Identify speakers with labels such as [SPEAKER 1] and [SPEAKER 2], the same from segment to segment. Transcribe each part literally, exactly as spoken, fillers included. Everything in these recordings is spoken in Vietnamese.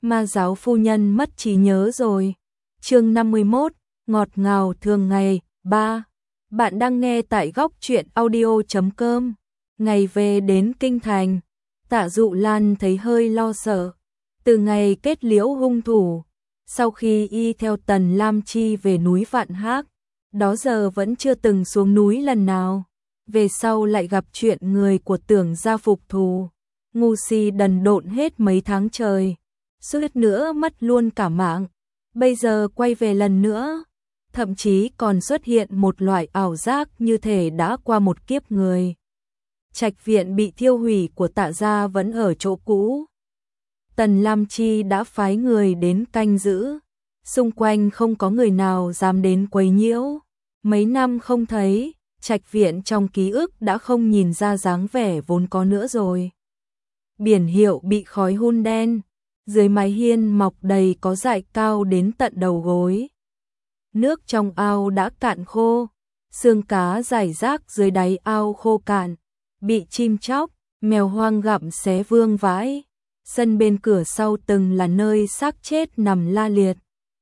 [SPEAKER 1] Ma giáo phu nhân mất trí nhớ rồi. Chương năm mươi mốt, ngọt ngào thường ngày. Ba. Bạn đang nghe tại góc truyện audio chấm com. Ngày về đến kinh thành, Tạ Dụ Lan thấy hơi lo sợ. Từ ngày kết liễu hung thủ, sau khi y theo Tần Lam Chi về núi Vạn Hác, đó giờ vẫn chưa từng xuống núi lần nào. Về sau lại gặp chuyện người của Tưởng gia phục thù, ngu si đần độn hết mấy tháng trời, suýt nữa mất luôn cả mạng. Bây giờ quay về lần nữa, thậm chí còn xuất hiện một loại ảo giác như thể đã qua một kiếp người. Trạch viện bị thiêu hủy của Tạ gia vẫn ở chỗ cũ. Tần Lam Chi đã phái người đến canh giữ, xung quanh không có người nào dám đến quấy nhiễu. Mấy năm không thấy, trạch viện trong ký ức đã không nhìn ra dáng vẻ vốn có nữa rồi. Biển hiệu bị khói hun đen, dưới mái hiên mọc đầy có dại cao đến tận đầu gối. Nước trong ao đã cạn khô, xương cá rải rác dưới đáy ao khô cạn, bị chim chóc, mèo hoang gặm xé vương vãi. Sân bên cửa sau từng là nơi xác chết nằm la liệt,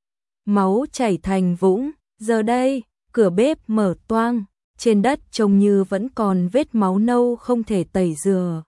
[SPEAKER 1] máu chảy thành vũng. Giờ đây, cửa bếp mở toang, trên đất trông như vẫn còn vết máu nâu không thể tẩy rửa,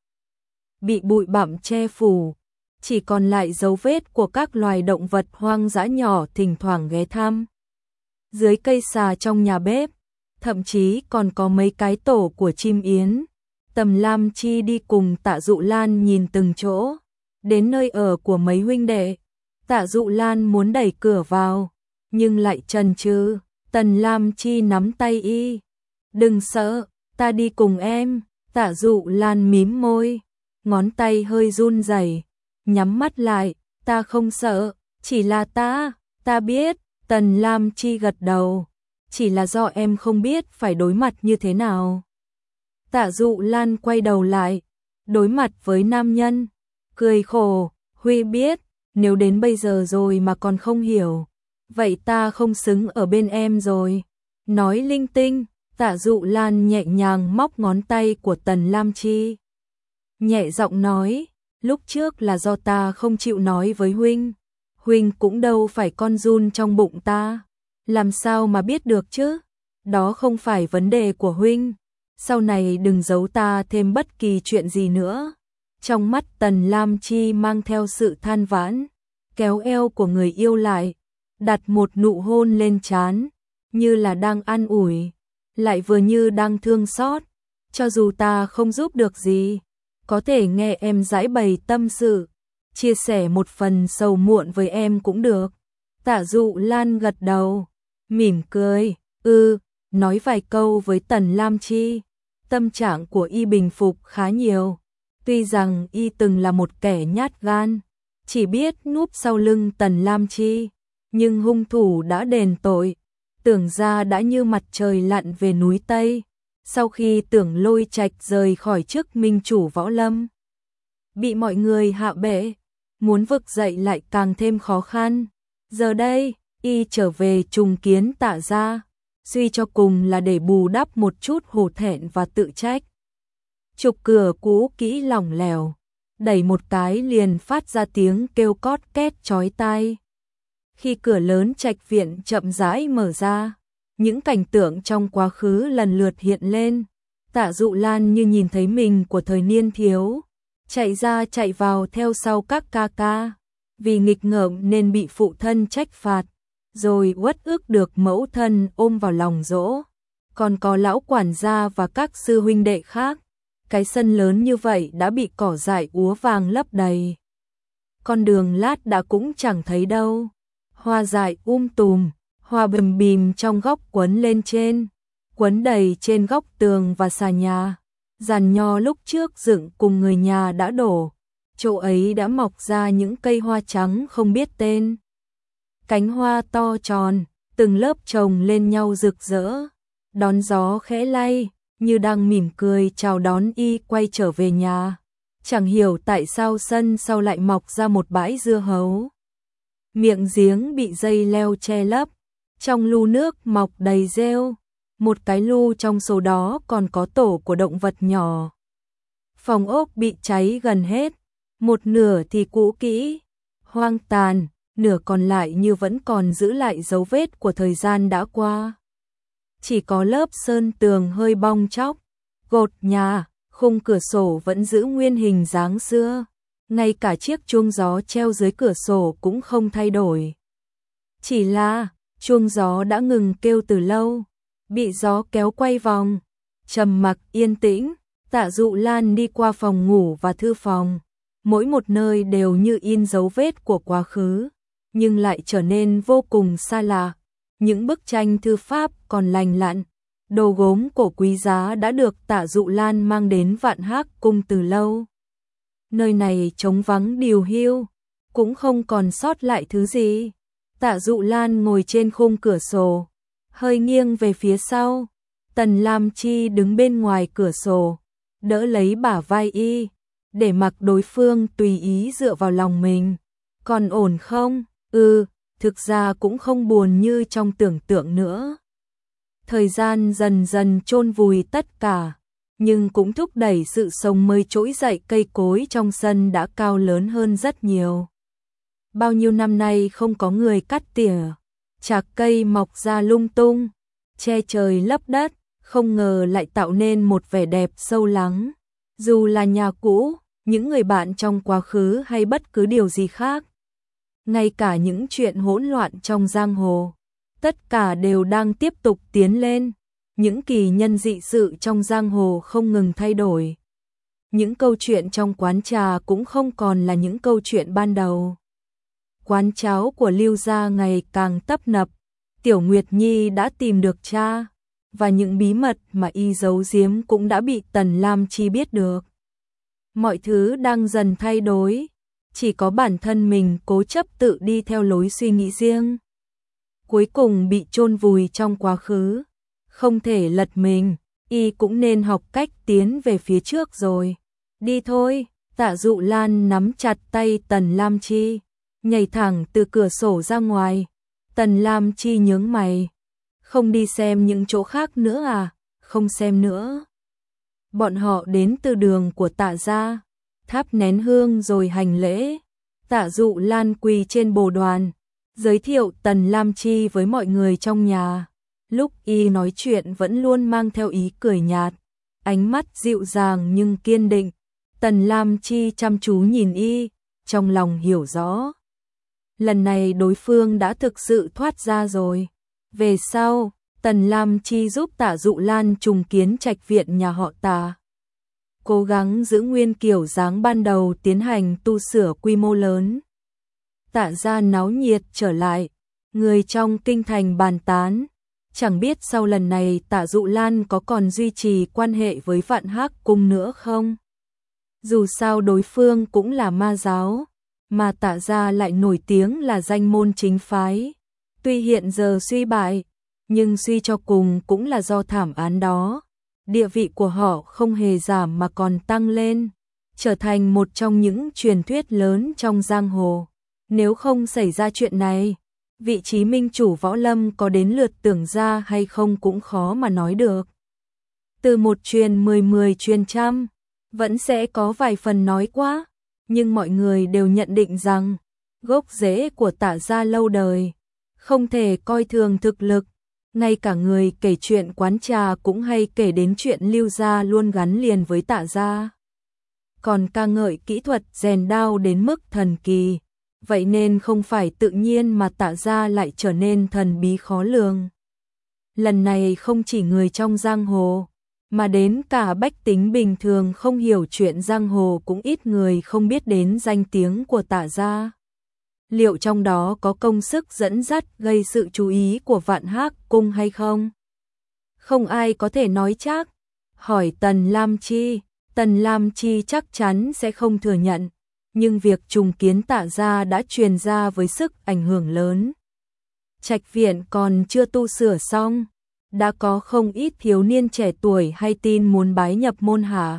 [SPEAKER 1] bị bụi bặm che phủ, chỉ còn lại dấu vết của các loài động vật hoang dã nhỏ thỉnh thoảng ghé thăm. Dưới cây xà trong nhà bếp, thậm chí còn có mấy cái tổ của chim yến. Tần Lam Chi đi cùng Tạ Dụ Lan nhìn từng chỗ, đến nơi ở của mấy huynh đệ. Tạ Dụ Lan muốn đẩy cửa vào, nhưng lại chần chừ. Tần Lam Chi nắm tay y. Đừng sợ, ta đi cùng em. Tạ Dụ Lan mím môi, ngón tay hơi run rẩy, nhắm mắt lại. Ta không sợ, chỉ là ta, ta biết. Tần Lam Chi gật đầu, chỉ là do em không biết phải đối mặt như thế nào. Tạ Dụ Lan quay đầu lại, đối mặt với nam nhân, cười khổ. Huy biết, nếu đến bây giờ rồi mà còn không hiểu, vậy ta không xứng ở bên em rồi. Nói linh tinh, Tạ Dụ Lan nhẹ nhàng móc ngón tay của Tần Lam Chi. Nhẹ giọng nói, lúc trước là do ta không chịu nói với huynh. Huynh cũng đâu phải con giun trong bụng ta, làm sao mà biết được chứ? Đó không phải vấn đề của huynh. Sau này đừng giấu ta thêm bất kỳ chuyện gì nữa. Trong mắt Tần Lam Chi mang theo sự than vãn, kéo eo của người yêu lại, đặt một nụ hôn lên trán, như là đang an ủi, lại vừa như đang thương xót. Cho dù ta không giúp được gì, có thể nghe em giải bày tâm sự, chia sẻ một phần sầu muộn với em cũng được. Tạ Dụ Lan gật đầu, mỉm cười, ư, nói vài câu với Tần Lam Chi. Tâm trạng của y bình phục khá nhiều. Tuy rằng y từng là một kẻ nhát gan, chỉ biết núp sau lưng Tần Lam Chi, nhưng hung thủ đã đền tội. Tưởng ra đã như mặt trời lặn về núi Tây, sau khi Tưởng Lôi Trạch rời khỏi chức minh chủ võ lâm, bị mọi người hạ bệ, muốn vực dậy lại càng thêm khó khăn. Giờ đây, y trở về trùng kiến Tạ gia, suy cho cùng là để bù đắp một chút hổ thẹn và tự trách. Trục cửa cũ kỹ lỏng lẻo, đẩy một cái liền phát ra tiếng kêu cót két chói tai. Khi cửa lớn trạch viện chậm rãi mở ra, những cảnh tượng trong quá khứ lần lượt hiện lên. Tạ Dụ Lan như nhìn thấy mình của thời niên thiếu, chạy ra chạy vào theo sau các ca ca, vì nghịch ngợm nên bị phụ thân trách phạt, rồi uất ức được mẫu thân ôm vào lòng dỗ. Còn có lão quản gia và các sư huynh đệ khác. Cái sân lớn như vậy đã bị cỏ dại úa vàng lấp đầy. Con đường lát đã cũng chẳng thấy đâu. Hoa dại um tùm, hoa bìm bìm trong góc quấn lên trên, quấn đầy trên góc tường và xà nhà. Giàn nho lúc trước dựng cùng người nhà đã đổ, chỗ ấy đã mọc ra những cây hoa trắng không biết tên. Cánh hoa to tròn, từng lớp chồng lên nhau rực rỡ, đón gió khẽ lay, như đang mỉm cười chào đón y quay trở về nhà. Chẳng hiểu tại sao sân sau lại mọc ra một bãi dưa hấu. Miệng giếng bị dây leo che lấp, trong lu nước mọc đầy rêu, một cái lu trong số đó còn có tổ của động vật nhỏ. Phòng ốc bị cháy gần hết, một nửa thì cũ kỹ, hoang tàn, nửa còn lại như vẫn còn giữ lại dấu vết của thời gian đã qua. Chỉ có lớp sơn tường hơi bong tróc, gột nhà, khung cửa sổ vẫn giữ nguyên hình dáng xưa, ngay cả chiếc chuông gió treo dưới cửa sổ cũng không thay đổi. Chỉ là, chuông gió đã ngừng kêu từ lâu, bị gió kéo quay vòng, trầm mặc yên tĩnh. Tạ Dụ Lan đi qua phòng ngủ và thư phòng, mỗi một nơi đều như in dấu vết của quá khứ, nhưng lại trở nên vô cùng xa lạ. Những bức tranh thư pháp còn lành lặn, đồ gốm cổ quý giá đã được Tạ Dụ Lan mang đến Vạn Hác Cung từ lâu. Nơi này trống vắng điều hiu, cũng không còn sót lại thứ gì. Tạ Dụ Lan ngồi trên khung cửa sổ, hơi nghiêng về phía sau. Tần Lam Chi đứng bên ngoài cửa sổ, đỡ lấy bả vai y, để mặc đối phương tùy ý dựa vào lòng mình. Còn ổn không? Ừ, thực ra cũng không buồn như trong tưởng tượng nữa. Thời gian dần dần chôn vùi tất cả, nhưng cũng thúc đẩy sự sống mới trỗi dậy. Cây cối trong sân đã cao lớn hơn rất nhiều. Bao nhiêu năm nay không có người cắt tỉa, chạc cây mọc ra lung tung, che trời lấp đất, không ngờ lại tạo nên một vẻ đẹp sâu lắng. Dù là nhà cũ, những người bạn trong quá khứ hay bất cứ điều gì khác, ngay cả những chuyện hỗn loạn trong giang hồ, tất cả đều đang tiếp tục tiến lên. Những kỳ nhân dị sự trong giang hồ không ngừng thay đổi. Những câu chuyện trong quán trà cũng không còn là những câu chuyện ban đầu. Quán cháo của Lưu gia ngày càng tấp nập, Tiểu Nguyệt Nhi đã tìm được cha, và những bí mật mà y giấu giếm cũng đã bị Tần Lam Chi biết được. Mọi thứ đang dần thay đổi, chỉ có bản thân mình cố chấp tự đi theo lối suy nghĩ riêng. Cuối cùng bị chôn vùi trong quá khứ, không thể lật mình, y cũng nên học cách tiến về phía trước rồi. Đi thôi. Tạ Dụ Lan nắm chặt tay Tần Lam Chi, nhảy thẳng từ cửa sổ ra ngoài. Tần Lam Chi nhướng mày. Không đi xem những chỗ khác nữa à? Không xem nữa. Bọn họ đến từ đường của Tạ gia, thắp nén hương rồi hành lễ. Tạ Dụ Lan quỳ trên bồ đoàn, giới thiệu Tần Lam Chi với mọi người trong nhà. Lúc y nói chuyện vẫn luôn mang theo ý cười nhạt, ánh mắt dịu dàng nhưng kiên định. Tần Lam Chi chăm chú nhìn y, trong lòng hiểu rõ. Lần này đối phương đã thực sự thoát ra rồi. Về sau, Tần Lam Chi giúp Tạ Dụ Lan trùng kiến trạch viện nhà họ Tạ. Cố gắng giữ nguyên kiểu dáng ban đầu, tiến hành tu sửa quy mô lớn. Tạ gia náo nhiệt trở lại, người trong kinh thành bàn tán. Chẳng biết sau lần này Tạ Dụ Lan có còn duy trì quan hệ với Vạn Hác Cung nữa không? Dù sao đối phương cũng là ma giáo, mà Tạ gia lại nổi tiếng là danh môn chính phái. Tuy hiện giờ suy bại, nhưng suy cho cùng cũng là do thảm án đó. Địa vị của họ không hề giảm mà còn tăng lên, trở thành một trong những truyền thuyết lớn trong giang hồ. Nếu không xảy ra chuyện này, vị trí minh chủ võ lâm có đến lượt Tưởng gia hay không cũng khó mà nói được. Từ một truyền mười, mười truyền trăm, vẫn sẽ có vài phần nói quá, nhưng mọi người đều nhận định rằng gốc rễ của Tạ gia lâu đời, không thể coi thường thực lực. Ngay cả người kể chuyện quán trà cũng hay kể đến chuyện Lưu gia luôn gắn liền với Tạ gia. Còn ca ngợi kỹ thuật rèn đao đến mức thần kỳ, vậy nên không phải tự nhiên mà Tạ gia lại trở nên thần bí khó lường. Lần này không chỉ người trong giang hồ, mà đến cả bách tính bình thường không hiểu chuyện giang hồ cũng ít người không biết đến danh tiếng của Tạ gia. Liệu trong đó có công sức dẫn dắt gây sự chú ý của Vạn Hác Cung hay không? Không ai có thể nói chắc. Hỏi Tần Lam Chi, Tần Lam Chi chắc chắn sẽ không thừa nhận, nhưng việc trùng kiến Tạ gia đã truyền ra với sức ảnh hưởng lớn. Trạch viện còn chưa tu sửa xong, đã có không ít thiếu niên trẻ tuổi hay tin muốn bái nhập môn hạ.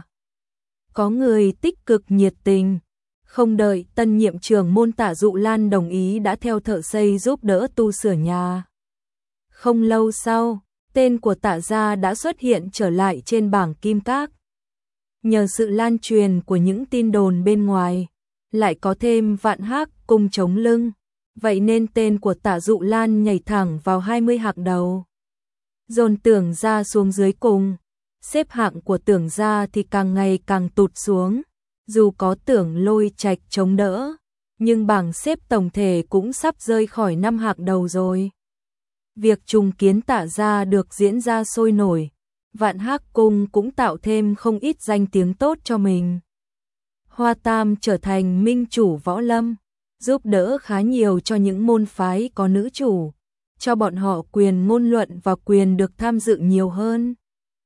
[SPEAKER 1] Có người tích cực nhiệt tình, không đợi tân nhiệm trưởng môn Tạ Dụ Lan đồng ý đã theo thợ xây giúp đỡ tu sửa nhà. Không lâu sau, tên của Tạ gia đã xuất hiện trở lại trên bảng kim các. Nhờ sự lan truyền của những tin đồn bên ngoài, lại có thêm Vạn Hác cung chống lưng, vậy nên tên của Tạ Dụ Lan nhảy thẳng vào hai mươi hạng đầu. Dồn Tưởng Gia xuống dưới cùng, xếp hạng của Tưởng Gia thì càng ngày càng tụt xuống, dù có Tưởng Lôi Trạch chống đỡ, nhưng bảng xếp tổng thể cũng sắp rơi khỏi năm hạng đầu rồi. Việc trùng kiến Tạ gia được diễn ra sôi nổi, Vạn Hác Cung cũng tạo thêm không ít danh tiếng tốt cho mình. Hoa Tam trở thành minh chủ võ lâm, giúp đỡ khá nhiều cho những môn phái có nữ chủ, cho bọn họ quyền ngôn luận và quyền được tham dự nhiều hơn.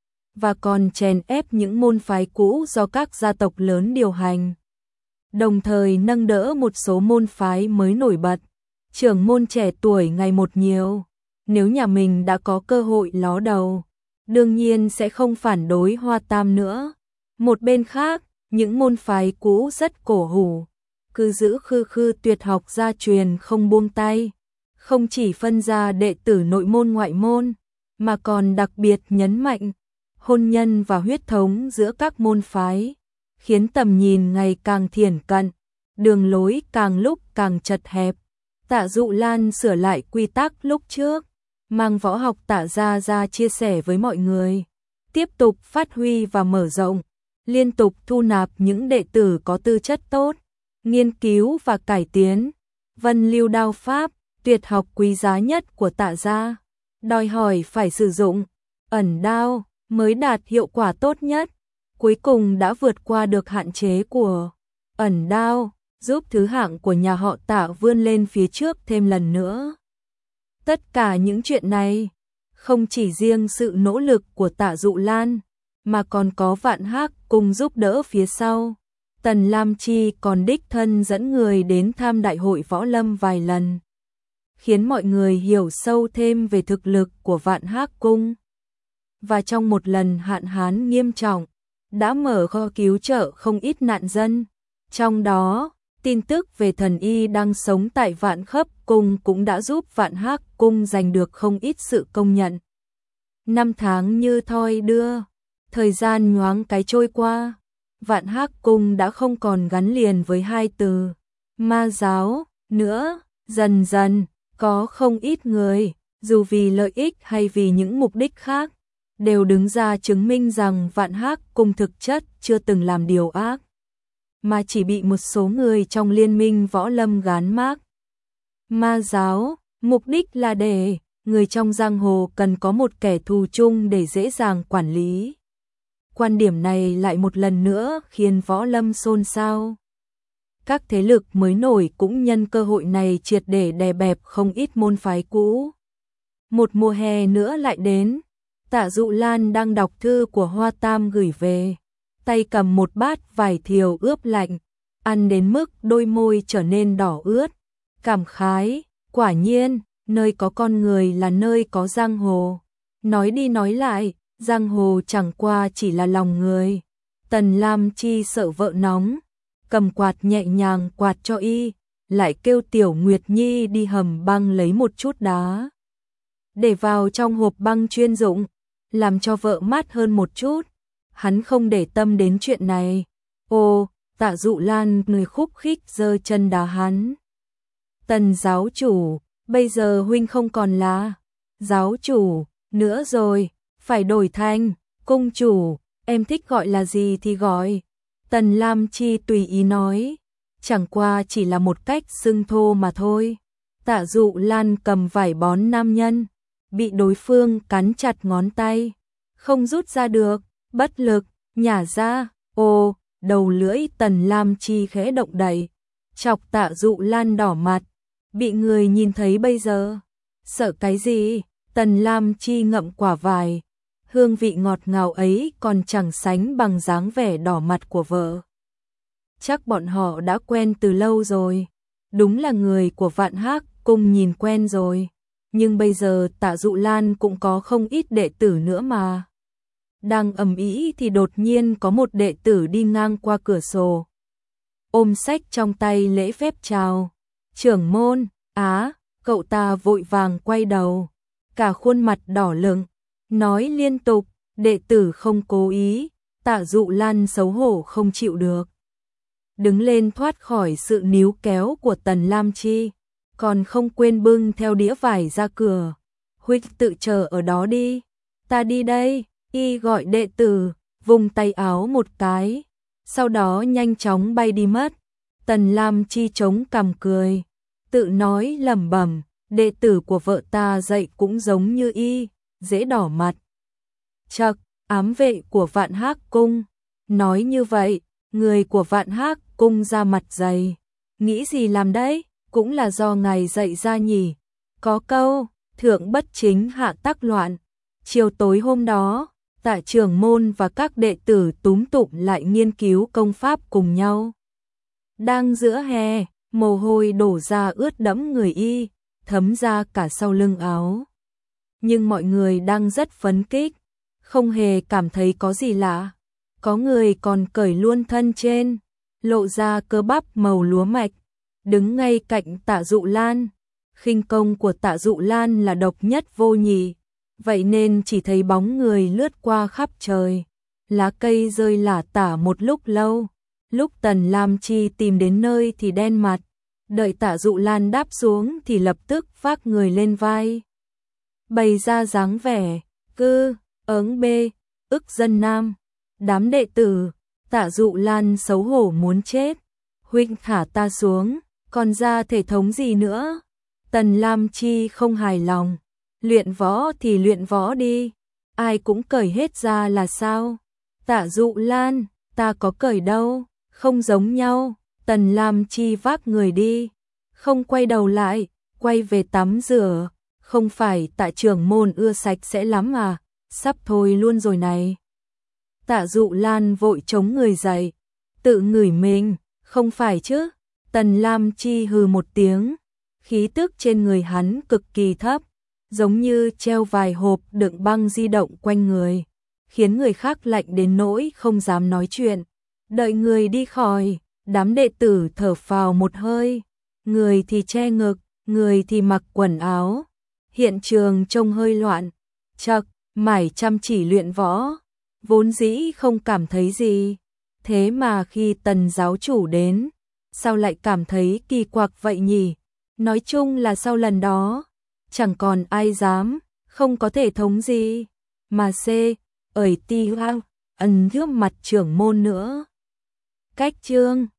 [SPEAKER 1] Và còn chèn ép những môn phái cũ do các gia tộc lớn điều hành. Đồng thời nâng đỡ một số môn phái mới nổi bật, trưởng môn trẻ tuổi ngày một nhiều. Nếu nhà mình đã có cơ hội ló đầu, đương nhiên sẽ không phản đối Hoa Tam nữa. Một bên khác, những môn phái cũ rất cổ hủ, cứ giữ khư khư tuyệt học gia truyền không buông tay, không chỉ phân ra đệ tử nội môn ngoại môn, mà còn đặc biệt nhấn mạnh hôn nhân và huyết thống giữa các môn phái, khiến tầm nhìn ngày càng thiển cận, đường lối càng lúc càng chật hẹp. Tạ Dụ Lan sửa lại quy tắc lúc trước, mang võ học Tạ gia ra chia sẻ với mọi người, tiếp tục phát huy và mở rộng, liên tục thu nạp những đệ tử có tư chất tốt, nghiên cứu và cải tiến Vân Lưu đao pháp, tuyệt học quý giá nhất của Tạ gia, đòi hỏi phải sử dụng ẩn đao mới đạt hiệu quả tốt nhất. Cuối cùng đã vượt qua được hạn chế của ẩn đao, giúp thứ hạng của nhà họ Tạ vươn lên phía trước thêm lần nữa. Tất cả những chuyện này, không chỉ riêng sự nỗ lực của Tạ Dụ Lan, mà còn có Vạn Hác cùng giúp đỡ phía sau. Tần Lam Chi còn đích thân dẫn người đến tham đại hội võ lâm vài lần, khiến mọi người hiểu sâu thêm về thực lực của Vạn Hác Cung. Và trong một lần hạn hán nghiêm trọng, đã mở kho cứu trợ không ít nạn dân. Trong đó, tin tức về thần y đang sống tại Vạn Khắp Cung cũng đã giúp Vạn Hác Cung giành được không ít sự công nhận. Năm tháng như thoi đưa, thời gian nhoáng cái trôi qua, Vạn Hác Cung đã không còn gắn liền với hai từ ma giáo nữa. Dần dần, có không ít người, dù vì lợi ích hay vì những mục đích khác, đều đứng ra chứng minh rằng Vạn Hác Cung thực chất chưa từng làm điều ác, mà chỉ bị một số người trong liên minh võ lâm gán mác ma giáo. Mục đích là để người trong giang hồ cần có một kẻ thù chung để dễ dàng quản lý. Quan điểm này lại một lần nữa khiến võ lâm xôn xao. Các thế lực mới nổi cũng nhân cơ hội này triệt để đè bẹp không ít môn phái cũ. Một mùa hè nữa lại đến, Tạ Dụ Lan đang đọc thư của Hoa Tam gửi về, tay cầm một bát vải thiều ướp lạnh, ăn đến mức đôi môi trở nên đỏ ướt, cảm khái, quả nhiên, nơi có con người là nơi có giang hồ. Nói đi nói lại, giang hồ chẳng qua chỉ là lòng người. Tần Lam Chi sợ vợ nóng, cầm quạt nhẹ nhàng quạt cho y, lại kêu Tiểu Nguyệt Nhi đi hầm băng lấy một chút đá, để vào trong hộp băng chuyên dụng, làm cho vợ mát hơn một chút. Hắn không để tâm đến chuyện này. Ô, Tạ Dụ Lan người khúc khích giơ chân đá hắn. Tần giáo chủ, bây giờ huynh không còn là giáo chủ nữa rồi, phải đổi thành cung chủ, em thích gọi là gì thì gọi. Tần Lam Chi tùy ý nói, chẳng qua chỉ là một cách xưng thô mà thôi. Tạ Dụ Lan cầm vải bón nam nhân, bị đối phương cắn chặt ngón tay, không rút ra được, bất lực, nhả ra. Ô, đầu lưỡi Tần Lam Chi khẽ động đậy, chọc Tạ Dụ Lan đỏ mặt. Bị người nhìn thấy bây giờ, sợ cái gì? Tần Lam Chi ngậm quả vải, hương vị ngọt ngào ấy còn chẳng sánh bằng dáng vẻ đỏ mặt của vợ. Chắc bọn họ đã quen từ lâu rồi, đúng là người của Vạn Hác Cung nhìn quen rồi, nhưng bây giờ Tạ Dụ Lan cũng có không ít đệ tử nữa mà. Đang ầm ĩ thì đột nhiên có một đệ tử đi ngang qua cửa sổ, ôm sách trong tay lễ phép chào. Trưởng môn, á, cậu ta vội vàng quay đầu, cả khuôn mặt đỏ lựng, nói liên tục, đệ tử không cố ý. Tạ Dụ Lan xấu hổ không chịu được, đứng lên thoát khỏi sự níu kéo của Tần Lam Chi, còn không quên bưng theo đĩa vải ra cửa. Huynh tự chờ ở đó đi, ta đi đây, y gọi đệ tử, vùng tay áo một cái, sau đó nhanh chóng bay đi mất. Tần Lam Chi chống cằm cười, tự nói lẩm bẩm, đệ tử của vợ ta dạy cũng giống như y, dễ đỏ mặt. Chậc, ám vệ của Vạn Hác Cung, nói như vậy, người của Vạn Hác Cung ra mặt dày, nghĩ gì làm đấy, cũng là do ngài dạy ra nhỉ. Có câu, thượng bất chính hạ tắc loạn. Chiều tối hôm đó, Tạ trưởng môn và các đệ tử túm tụm lại nghiên cứu công pháp cùng nhau. Đang giữa hè, mồ hôi đổ ra ướt đẫm người y, thấm ra cả sau lưng áo. Nhưng mọi người đang rất phấn khích, không hề cảm thấy có gì lạ. Có người còn cởi luôn thân trên, lộ ra cơ bắp màu lúa mạch, đứng ngay cạnh Tạ Dụ Lan. Khinh công của Tạ Dụ Lan là độc nhất vô nhị, vậy nên chỉ thấy bóng người lướt qua khắp trời. Lá cây rơi lả tả một lúc lâu, lúc Tần Lam Chi tìm đến nơi thì đen mặt, đợi Tạ Dụ Lan đáp xuống thì lập tức vác người lên vai. Bày ra dáng vẻ, cư, ớng bê, ức dân nam. Đám đệ tử, Tạ Dụ Lan xấu hổ muốn chết. Huynh thả ta xuống, còn ra thể thống gì nữa? Tần Lam Chi không hài lòng. Luyện võ thì luyện võ đi, ai cũng cởi hết ra là sao? Tạ Dụ Lan, ta có cởi đâu, không giống nhau. Tần Lam Chi vác người đi, không quay đầu lại, quay về tắm rửa. Không phải Tạ trưởng môn ưa sạch sẽ lắm à, sắp thôi luôn rồi này. Tạ Dụ Lan vội chống người dậy, tự ngửi mình, không phải chứ. Tần Lam Chi hừ một tiếng, khí tức trên người hắn cực kỳ thấp, giống như treo vài hộp đựng băng di động quanh người, khiến người khác lạnh đến nỗi không dám nói chuyện. Đợi người đi khỏi, đám đệ tử thở phào một hơi, người thì che ngực, người thì mặc quần áo. Hiện trường trông hơi loạn, chậc, mải chăm chỉ luyện võ, vốn dĩ không cảm thấy gì. Thế mà khi Tần giáo chủ đến, sao lại cảm thấy kỳ quặc vậy nhỉ? Nói chung là sau lần đó, chẳng còn ai dám, không có thể thống gì, mà C, ởi ti hoang, ẩn thước mặt trưởng môn nữa. Cách chương